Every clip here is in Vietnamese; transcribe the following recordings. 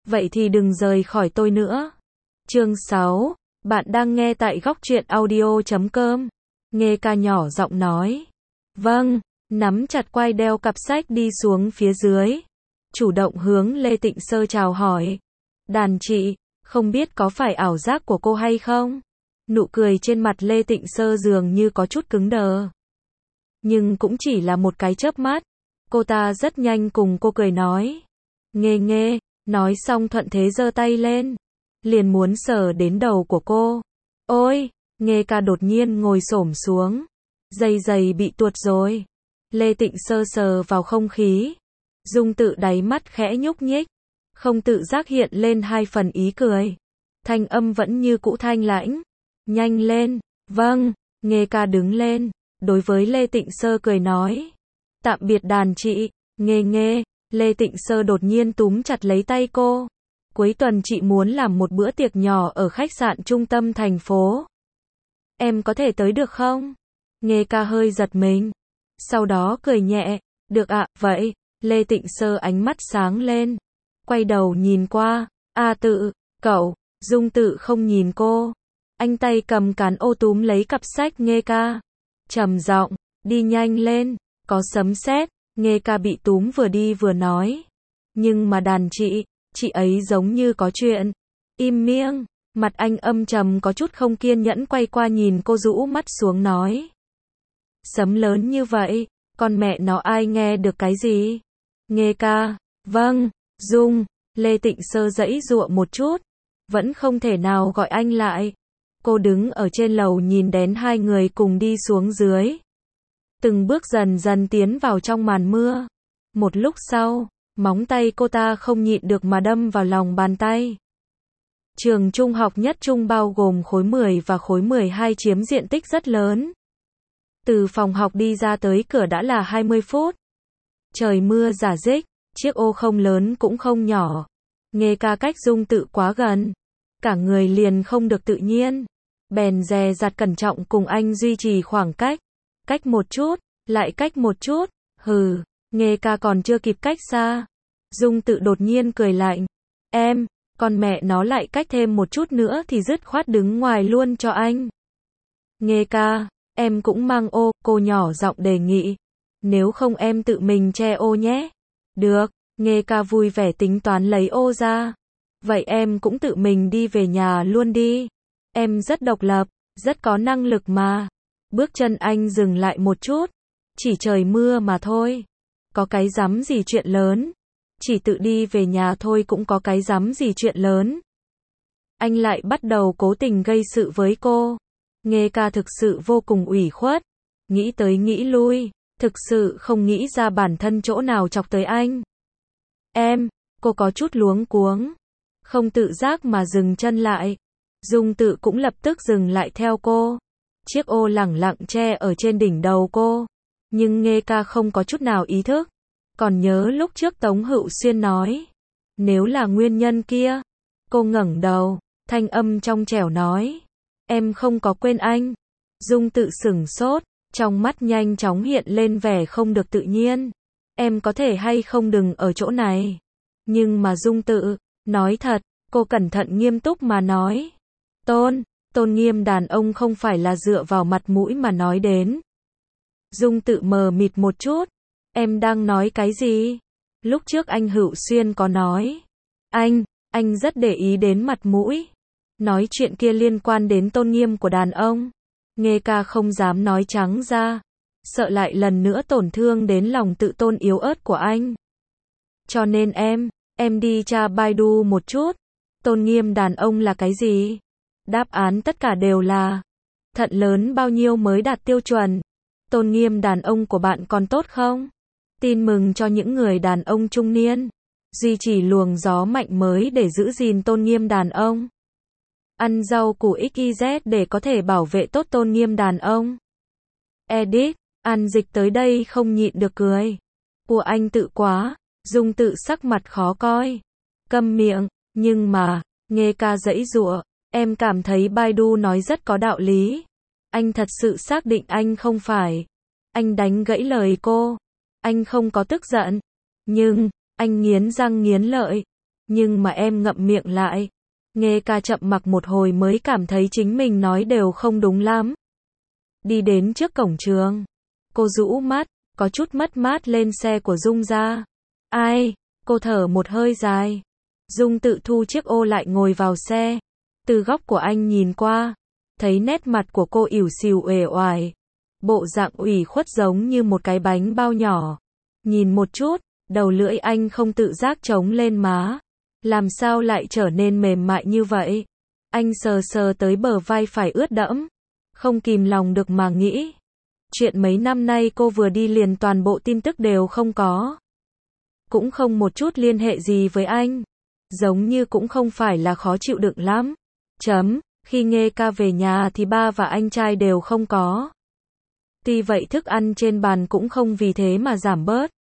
vậy thì đừng rời khỏi tôi nữa. Chương 6, bạn đang nghe tại góc truyện audio.com. Nghe ca nhỏ giọng nói. Vâng, nắm chặt quai đeo cặp sách đi xuống phía dưới. Chủ động hướng Lê Tịnh Sơ chào hỏi. Đàn chị, không biết có phải ảo giác của cô hay không? Nụ cười trên mặt Lê Tịnh Sơ dường như có chút cứng đờ. Nhưng cũng chỉ là một cái chớp mắt. Cô ta rất nhanh cùng cô cười nói. Nghe, nói xong thuận thế giơ tay lên. Liền muốn sờ đến đầu của cô. Ôi, Nghe ca đột nhiên ngồi xổm xuống. Dây giày bị tuột rồi. Lê Tịnh Sơ sờ vào không khí. Dung Tự đáy mắt khẽ nhúc nhích. Không tự giác hiện lên hai phần ý cười. Thanh âm vẫn như cũ thanh lãnh. Nhanh lên. Vâng, Nghe ca đứng lên. Đối với Lê Tịnh Sơ cười nói. Tạm biệt đàn chị. Nghe. Lê Tịnh Sơ đột nhiên túm chặt lấy tay cô. Cuối tuần chị muốn làm một bữa tiệc nhỏ ở khách sạn trung tâm thành phố. Em có thể tới được không? Nghe ca hơi giật mình. Sau đó cười nhẹ. Được ạ, vậy. Lê Tịnh Sơ ánh mắt sáng lên. Quay đầu nhìn qua. Tự, cậu. Dung Tự không nhìn cô. Anh tay cầm cán ô túm lấy cặp sách Nghe ca. Trầm giọng, đi nhanh lên. Có sấm sét. Nghe ca bị túm vừa đi vừa nói. Nhưng mà đàn chị ấy giống như có chuyện. Im miệng. Mặt anh âm trầm có chút không kiên nhẫn quay qua nhìn cô rũ mắt xuống nói. Sấm lớn như vậy, con mẹ nó ai nghe được cái gì? Nghe ca, vâng, Dung, Lê Tịnh Sơ giãy giụa một chút. Vẫn không thể nào gọi anh lại. Cô đứng ở trên lầu nhìn đến hai người cùng đi xuống dưới. Từng bước dần dần tiến vào trong màn mưa. Một lúc sau, móng tay cô ta không nhịn được mà đâm vào lòng bàn tay. Trường trung học nhất trung bao gồm khối 10 và khối 12 chiếm diện tích rất lớn. Từ phòng học đi ra tới cửa đã là 20 phút. Trời mưa rả rích, chiếc ô không lớn cũng không nhỏ. Nghe ca cách Dung Tự quá gần. Cả người liền không được tự nhiên. Bèn dè dặt cẩn trọng cùng anh duy trì khoảng cách. Cách một chút, lại cách một chút. Nghe ca còn chưa kịp cách xa. Dung Tự đột nhiên cười lạnh. Con mẹ nó lại cách thêm một chút nữa thì dứt khoát đứng ngoài luôn cho anh. Nghe ca, em cũng mang ô, cô nhỏ giọng đề nghị. Nếu không em tự mình che ô nhé. Được, Nghe ca vui vẻ tính toán lấy ô ra. Vậy em cũng tự mình đi về nhà luôn đi. Em rất độc lập, rất có năng lực mà. Bước chân anh dừng lại một chút. Chỉ trời mưa mà thôi. Có cái rắm gì chuyện lớn. Chỉ tự đi về nhà thôi cũng có cái rắm gì chuyện lớn. Anh lại bắt đầu cố tình gây sự với cô. Nghe ca thực sự vô cùng ủy khuất. Nghĩ tới nghĩ lui. Thực sự không nghĩ ra bản thân chỗ nào chọc tới anh. Cô có chút luống cuống. Không tự giác mà dừng chân lại. Dung Tự cũng lập tức dừng lại theo cô. Chiếc ô lẳng lặng che ở trên đỉnh đầu cô. Nhưng Nghe ca không có chút nào ý thức. Còn nhớ lúc trước Tống Hữu Xuyên nói. Nếu là nguyên nhân kia. Cô ngẩng đầu. Thanh âm trong trẻo nói. Em không có quên anh. Dung Tự sửng sốt. Trong mắt nhanh chóng hiện lên vẻ không được tự nhiên. Em có thể hay không đừng ở chỗ này. Nhưng mà Dung Tự, nói thật, cô cẩn thận nghiêm túc mà nói. Tôn nghiêm đàn ông không phải là dựa vào mặt mũi mà nói đến. Dung Tự mờ mịt một chút. Em đang nói cái gì? Lúc trước anh Hữu Xuyên có nói. Anh rất để ý đến mặt mũi. Nói chuyện kia liên quan đến tôn nghiêm của đàn ông. Nghe ca không dám nói trắng ra. Sợ lại lần nữa tổn thương đến lòng tự tôn yếu ớt của anh. Cho nên em đi tra Baidu một chút. Tôn nghiêm đàn ông là cái gì? Đáp án tất cả đều là thận lớn bao nhiêu mới đạt tiêu chuẩn. Tôn nghiêm đàn ông của bạn còn tốt không? Tin mừng cho những người đàn ông trung niên. Duy trì luồng gió mạnh mới để giữ gìn tôn nghiêm đàn ông. Ăn rau củ XYZ để có thể bảo vệ tốt tôn nghiêm đàn ông. Edit, An Dịch tới đây không nhịn được cười. Của anh tự quá. Dung Tự sắc mặt khó coi. Câm miệng, nhưng mà, Nghe ca giãy giụa. Em cảm thấy Baidu nói rất có đạo lý. Anh thật sự xác định anh không phải. Anh đánh gãy lời cô. Anh không có tức giận. Nhưng, anh nghiến răng nghiến lợi. Nhưng mà em ngậm miệng lại. Nghe ca chậm mặc một hồi mới cảm thấy chính mình nói đều không đúng lắm. Đi đến trước cổng trường. Cô rũ mắt, có chút mất mát lên xe của Dung ra. Ai? Cô thở một hơi dài. Dung tự thu chiếc ô lại ngồi vào xe. Từ góc của anh nhìn qua, thấy nét mặt của cô ỉu xìu uể oải. Bộ dạng ủy khuất giống như một cái bánh bao nhỏ. Nhìn một chút, đầu lưỡi anh không tự giác trống lên má. Làm sao lại trở nên mềm mại như vậy? Anh sờ sờ tới bờ vai phải ướt đẫm. Không kìm lòng được mà nghĩ. Chuyện mấy năm nay cô vừa đi liền toàn bộ tin tức đều không có. Cũng không một chút liên hệ gì với anh. Giống như cũng không phải là khó chịu đựng lắm. Khi Nghê ca về nhà thì ba và anh trai đều không có. Tuy vậy thức ăn trên bàn cũng không vì thế mà giảm bớt.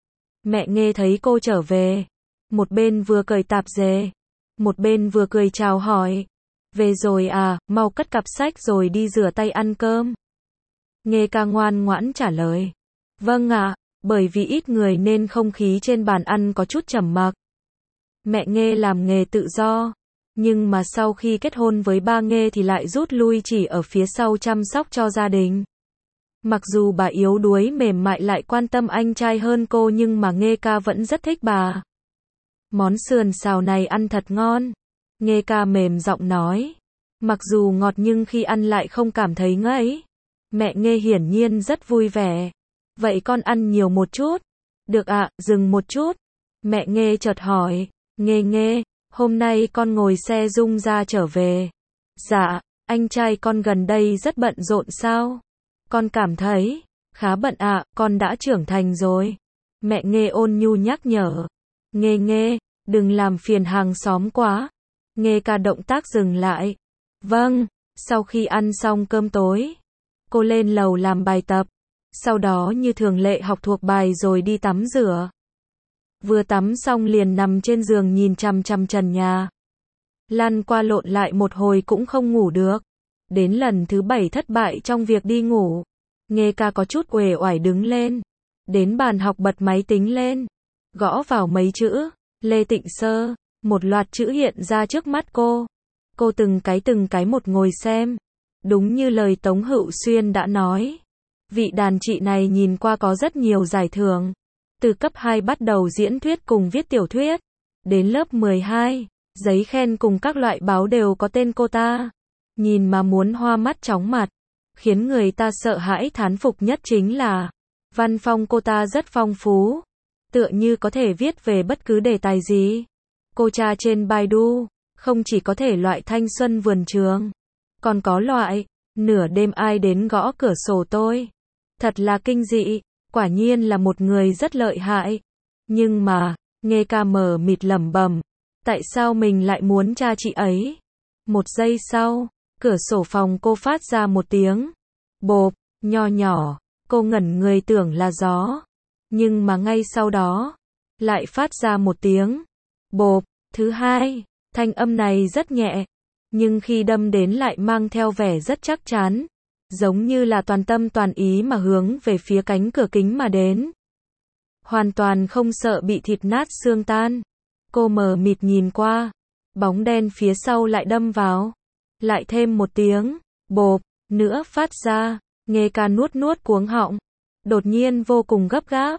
Mẹ Nghê thấy cô trở về. Một bên vừa cởi tạp dề. Một bên vừa cười chào hỏi. Về rồi à, mau cất cặp sách rồi đi rửa tay ăn cơm. Nghê ca ngoan ngoãn trả lời. Vâng ạ, bởi vì ít người nên không khí trên bàn ăn có chút trầm mặc. Mẹ Nghê làm nghề tự do. Nhưng mà sau khi kết hôn với ba Nghê thì lại rút lui chỉ ở phía sau chăm sóc cho gia đình. Mặc dù bà yếu đuối mềm mại lại quan tâm anh trai hơn cô nhưng mà Nghê ca vẫn rất thích bà. Món sườn xào này ăn thật ngon. Nghê ca mềm giọng nói. Mặc dù ngọt nhưng khi ăn lại không cảm thấy ngấy. Mẹ Nghê hiển nhiên rất vui vẻ. Vậy con ăn nhiều một chút. Được ạ, dừng một chút. Mẹ Nghê chợt hỏi. Nghê, hôm nay con ngồi xe Dung ra trở về. Dạ, anh trai con gần đây rất bận rộn sao? Con cảm thấy khá bận ạ, con đã trưởng thành rồi. Mẹ Nghê ôn nhu nhắc nhở. Nghê, đừng làm phiền hàng xóm quá. Nghê ca động tác dừng lại. Vâng, sau khi ăn xong cơm tối, cô lên lầu làm bài tập. Sau đó như thường lệ học thuộc bài rồi đi tắm rửa. Vừa tắm xong liền nằm trên giường nhìn chằm chằm trần nhà. Lăn qua lộn lại một hồi cũng không ngủ được. Đến lần thứ 7 thất bại trong việc đi ngủ. Nghê ca có chút uể oải đứng lên. Đến bàn học bật máy tính lên. Gõ vào mấy chữ. Lê Tịnh Sơ. Một loạt chữ hiện ra trước mắt cô. Cô từng cái một ngồi xem. Đúng như lời Tống Hữu Xuyên đã nói. Vị đàn chị này nhìn qua có rất nhiều giải thưởng. Từ cấp 2 bắt đầu diễn thuyết cùng viết tiểu thuyết. Đến lớp 12, giấy khen cùng các loại báo đều có tên cô ta. Nhìn mà muốn hoa mắt chóng mặt. Khiến người ta sợ hãi thán phục nhất chính là văn phong cô ta rất phong phú. Tựa như có thể viết về bất cứ đề tài gì. Cô tra trên Baidu, không chỉ có thể loại thanh xuân vườn trường, còn có loại nửa đêm ai đến gõ cửa sổ tôi. Thật là kinh dị, quả nhiên là một người rất lợi hại. Nhưng mà, Nghê ca mờ mịt lẩm bẩm, tại sao mình lại muốn tra chị ấy? Một giây sau, cửa sổ phòng cô phát ra một tiếng bộp, nho nhỏ, cô ngẩn người tưởng là gió. Nhưng mà ngay sau đó, lại phát ra một tiếng bộp, thứ hai, thanh âm này rất nhẹ, nhưng khi đâm đến lại mang theo vẻ rất chắc chắn, giống như là toàn tâm toàn ý mà hướng về phía cánh cửa kính mà đến. Hoàn toàn không sợ bị thịt nát xương tan. Cô mờ mịt nhìn qua, bóng đen phía sau lại đâm vào. Lại thêm một tiếng bộp nữa phát ra. Nghê ca nuốt cuống họng, đột nhiên vô cùng gấp gáp.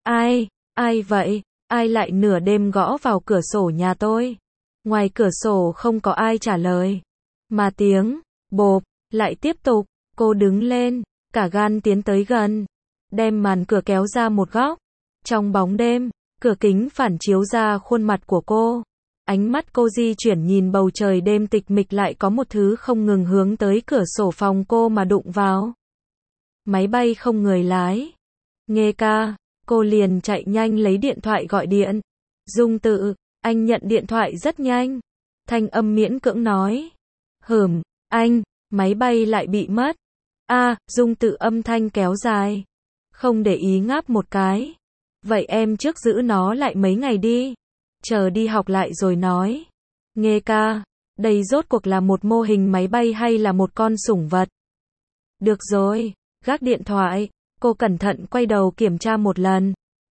Ai vậy? Ai lại nửa đêm gõ vào cửa sổ nhà tôi? Ngoài cửa sổ không có ai trả lời, mà tiếng bộp lại tiếp tục. Cô đứng lên, cả gan tiến tới gần, đem màn cửa kéo ra một góc. Trong bóng đêm, cửa kính phản chiếu ra khuôn mặt của cô. Ánh mắt cô di chuyển nhìn bầu trời đêm tịch mịch, lại có một thứ không ngừng hướng tới cửa sổ phòng cô mà đụng vào. Máy bay không người lái. Nghê ca, cô liền chạy nhanh lấy điện thoại gọi điện. Dung Tự, anh nhận điện thoại rất nhanh. Thanh âm miễn cưỡng nói. Anh, máy bay lại bị mất. Dung Tự âm thanh kéo dài. Không để ý ngáp một cái. Vậy em trước giữ nó lại mấy ngày đi. Chờ đi học lại rồi nói. Nghê ca, đây rốt cuộc là một mô hình máy bay hay là một con sủng vật? Được rồi, gác điện thoại, cô cẩn thận quay đầu kiểm tra một lần.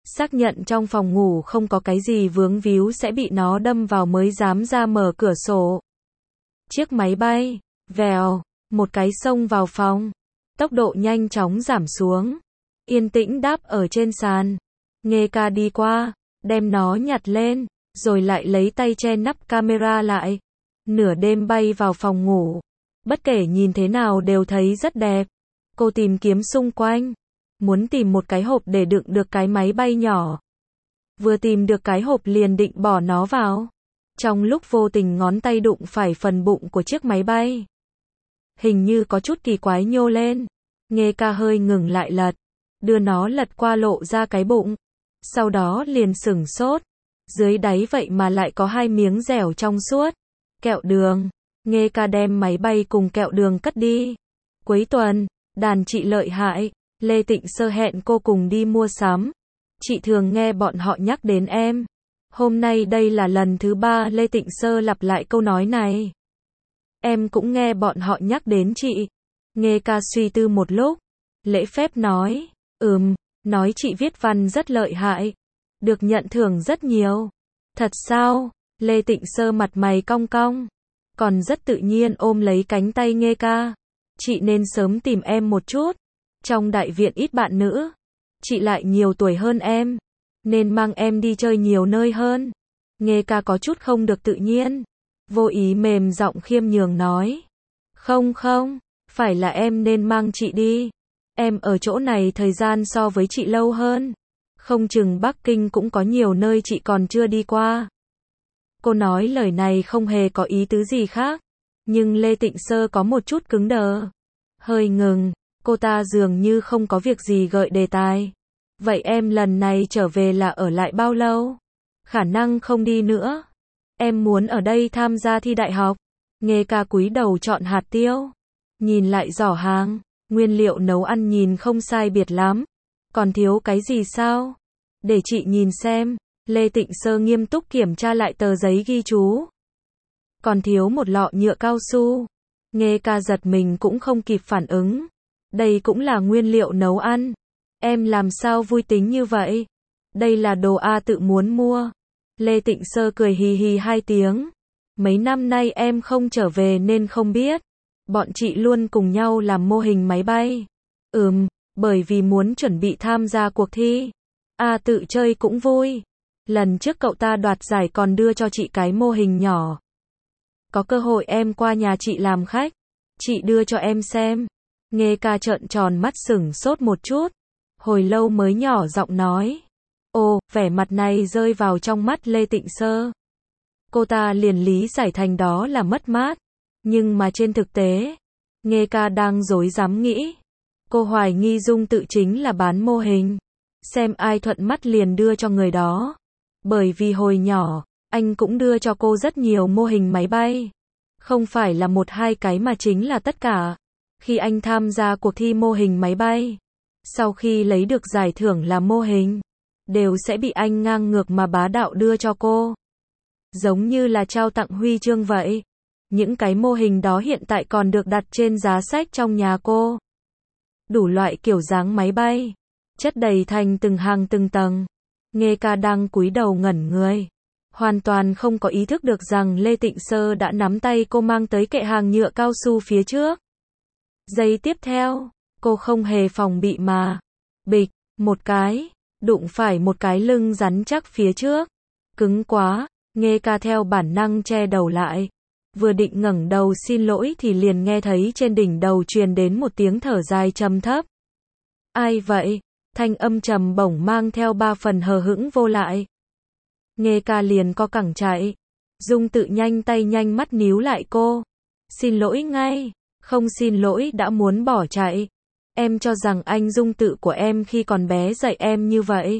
xác nhận trong phòng ngủ không có cái gì vướng víu sẽ bị nó đâm vào mới dám ra mở cửa sổ. Chiếc máy bay, vèo, một cái xông vào phòng. Tốc độ nhanh chóng giảm xuống. Yên tĩnh đáp ở trên sàn. Nghe ca đi qua, đem nó nhặt lên, rồi lại lấy tay che nắp camera lại. Nửa đêm bay vào phòng ngủ. Bất kể nhìn thế nào đều thấy rất đẹp. Cô tìm kiếm xung quanh. Muốn tìm một cái hộp để đựng được cái máy bay nhỏ. Vừa tìm được cái hộp liền định bỏ nó vào. Trong lúc vô tình ngón tay đụng phải phần bụng của chiếc máy bay. Hình như có chút kỳ quái nhô lên. Nghe ca hơi ngừng lại lật. Đưa nó lật qua lộ ra cái bụng. Sau đó liền sửng sốt. Dưới đáy vậy mà lại có 2 miếng dẻo trong suốt. Kẹo đường. Nghe ca đem máy bay cùng kẹo đường cất đi. Cuối tuần, đàn chị lợi hại. Lê Tịnh Sơ hẹn cô cùng đi mua sắm. Chị thường nghe bọn họ nhắc đến em. Hôm nay đây là lần thứ 3 Lê Tịnh Sơ lặp lại câu nói này. Em cũng nghe bọn họ nhắc đến chị. Nghe ca suy tư một lúc. Lễ phép nói. Nói chị viết văn rất lợi hại. Được nhận thưởng rất nhiều. Thật sao? Lê Tịnh Sơ mặt mày cong cong. Còn rất tự nhiên ôm lấy cánh tay Nghe ca. Chị nên sớm tìm em một chút. Trong đại viện ít bạn nữ. Chị lại nhiều tuổi hơn em. Nên mang em đi chơi nhiều nơi hơn. Nghe ca có chút không được tự nhiên. Vô ý mềm giọng khiêm nhường nói. Không, phải là em nên mang chị đi. Em ở chỗ này thời gian so với chị lâu hơn. Không chừng Bắc Kinh cũng có nhiều nơi chị còn chưa đi qua. Cô nói lời này không hề có ý tứ gì khác. Nhưng Lê Tịnh Sơ có một chút cứng đờ. Hơi ngừng, cô ta dường như không có việc gì gợi đề tài. Vậy em lần này trở về là ở lại bao lâu? Khả năng không đi nữa. Em muốn ở đây tham gia thi đại học. Nghe ca cúi đầu chọn hạt tiêu. Nhìn lại giỏ hàng. Nguyên liệu nấu ăn nhìn không sai biệt lắm. Còn thiếu cái gì sao? Để chị nhìn xem. Lê Tịnh Sơ nghiêm túc kiểm tra lại tờ giấy ghi chú. Còn thiếu một lọ nhựa cao su. Nghe ca giật mình cũng không kịp phản ứng. Đây cũng là nguyên liệu nấu ăn. Em làm sao vui tính như vậy? Đây là đồ A tự muốn mua. Lê Tịnh Sơ cười hì hì 2 tiếng. Mấy năm nay em không trở về nên không biết. Bọn chị luôn cùng nhau làm mô hình máy bay. Bởi vì muốn chuẩn bị tham gia cuộc thi. A tự chơi cũng vui. Lần trước cậu ta đoạt giải còn đưa cho chị cái mô hình nhỏ. Có cơ hội em qua nhà chị làm khách. Chị đưa cho em xem. Nghe ca trợn tròn mắt sửng sốt một chút. Hồi lâu mới nhỏ giọng nói. Ồ, vẻ mặt này rơi vào trong mắt Lê Tịnh Sơ. Cô ta liền lý giải thành đó là mất mát. Nhưng mà trên thực tế, Nghe ca đang rối rắm nghĩ. Cô hoài nghi Dung Tự chính là bán mô hình. Xem ai thuận mắt liền đưa cho người đó. Bởi vì hồi nhỏ, anh cũng đưa cho cô rất nhiều mô hình máy bay. Không phải là 1-2 cái mà chính là tất cả. Khi anh tham gia cuộc thi mô hình máy bay, sau khi lấy được giải thưởng là mô hình, đều sẽ bị anh ngang ngược mà bá đạo đưa cho cô. Giống như là trao tặng huy chương vậy. Những cái mô hình đó hiện tại còn được đặt trên giá sách trong nhà cô. Đủ loại kiểu dáng máy bay, chất đầy thành từng hàng từng tầng. Nghe ca đang cúi đầu ngẩn người. Hoàn toàn không có ý thức được rằng Lê Tịnh Sơ đã nắm tay cô mang tới kệ hàng nhựa cao su phía trước. Giây tiếp theo, cô không hề phòng bị mà. Bịch, một cái, đụng phải một cái lưng rắn chắc phía trước. Cứng quá, Nghe ca theo bản năng che đầu lại. Vừa định ngẩng đầu xin lỗi thì liền nghe thấy trên đỉnh đầu truyền đến một tiếng thở dài trầm thấp. Ai vậy? Thanh âm trầm bổng mang theo 3 phần hờ hững vô lại. Nghe ca liền co cẳng chạy. Dung Tự nhanh tay nhanh mắt níu lại cô. Xin lỗi ngay. Không xin lỗi đã muốn bỏ chạy. Em cho rằng anh Dung Tự của em khi còn bé dạy em như vậy.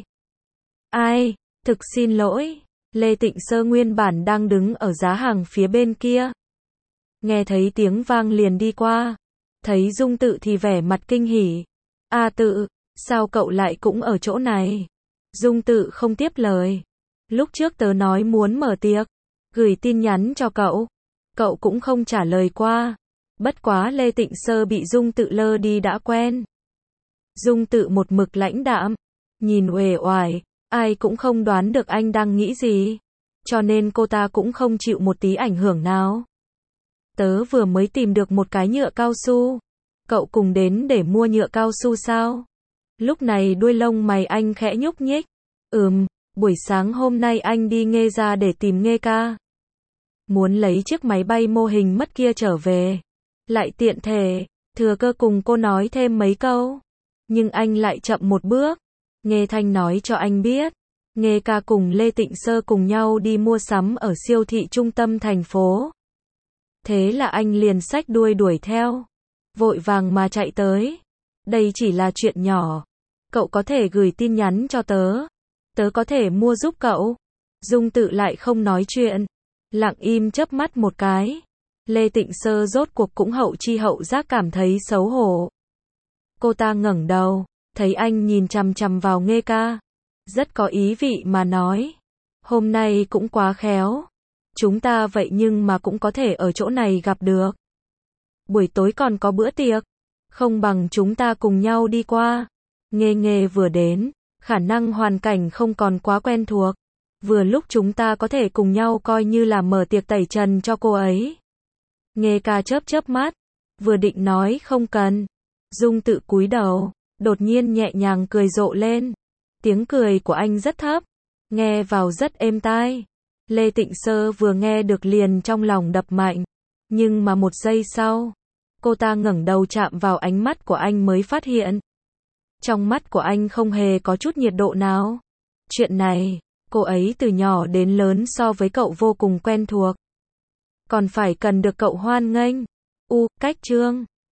Ai? Thực xin lỗi. Lê Tịnh Sơ nguyên bản đang đứng ở giá hàng phía bên kia. Nghe thấy tiếng vang liền đi qua. Thấy Dung Tự thì vẻ mặt kinh hỉ. A Tự, sao cậu lại cũng ở chỗ này? Dung Tự không tiếp lời. Lúc trước tớ nói muốn mở tiệc, gửi tin nhắn cho cậu. Cậu cũng không trả lời qua. Bất quá Lê Tịnh Sơ bị Dung Tự lơ đi đã quen. Dung Tự một mực lãnh đạm, nhìn uể oải, Ai cũng không đoán được anh đang nghĩ gì. Cho nên cô ta cũng không chịu một tí ảnh hưởng nào. Tớ vừa mới tìm được một cái nhựa cao su. Cậu cùng đến để mua nhựa cao su sao? Lúc này đuôi lông mày anh khẽ nhúc nhích. Buổi sáng hôm nay anh đi Nghê ra để tìm Nghê ca. Muốn lấy chiếc máy bay mô hình mất kia trở về. Lại tiện thể, thừa cơ cùng cô nói thêm mấy câu. Nhưng anh lại chậm một bước. Nghê Thanh nói cho anh biết. Nghê ca cùng Lê Tịnh Sơ cùng nhau đi mua sắm ở siêu thị trung tâm thành phố. Thế là anh liền xách đuôi đuổi theo. Vội vàng mà chạy tới. Đây chỉ là chuyện nhỏ. Cậu có thể gửi tin nhắn cho tớ. Tớ có thể mua giúp cậu. Dung Tự lại không nói chuyện. Lặng im chớp mắt một cái. Lê Tịnh Sơ rốt cuộc cũng hậu chi hậu giác cảm thấy xấu hổ. Cô ta ngẩng đầu, thấy anh nhìn chằm chằm vào Nghê ca. Rất có ý vị mà nói. Hôm nay cũng quá khéo. Chúng ta vậy nhưng mà cũng có thể ở chỗ này gặp được. Buổi tối còn có bữa tiệc. Không bằng chúng ta cùng nhau đi qua. Nghê vừa đến. Khả năng hoàn cảnh không còn quá quen thuộc. Vừa lúc chúng ta có thể cùng nhau coi như là mở tiệc tẩy trần cho cô ấy. Nghê ca chớp mắt. Vừa định nói không cần. Dung Tự cúi đầu. Đột nhiên nhẹ nhàng cười rộ lên. Tiếng cười của anh rất thấp. Nghe vào rất êm tai. Lê Tịnh Sơ vừa nghe được liền trong lòng đập mạnh. Nhưng mà một giây sau. Cô ta ngẩng đầu chạm vào ánh mắt của anh mới phát hiện. Trong mắt của anh không hề có chút nhiệt độ nào. Chuyện này, cô ấy từ nhỏ đến lớn so với cậu vô cùng quen thuộc. Còn phải cần được cậu hoan nghênh. Cách chương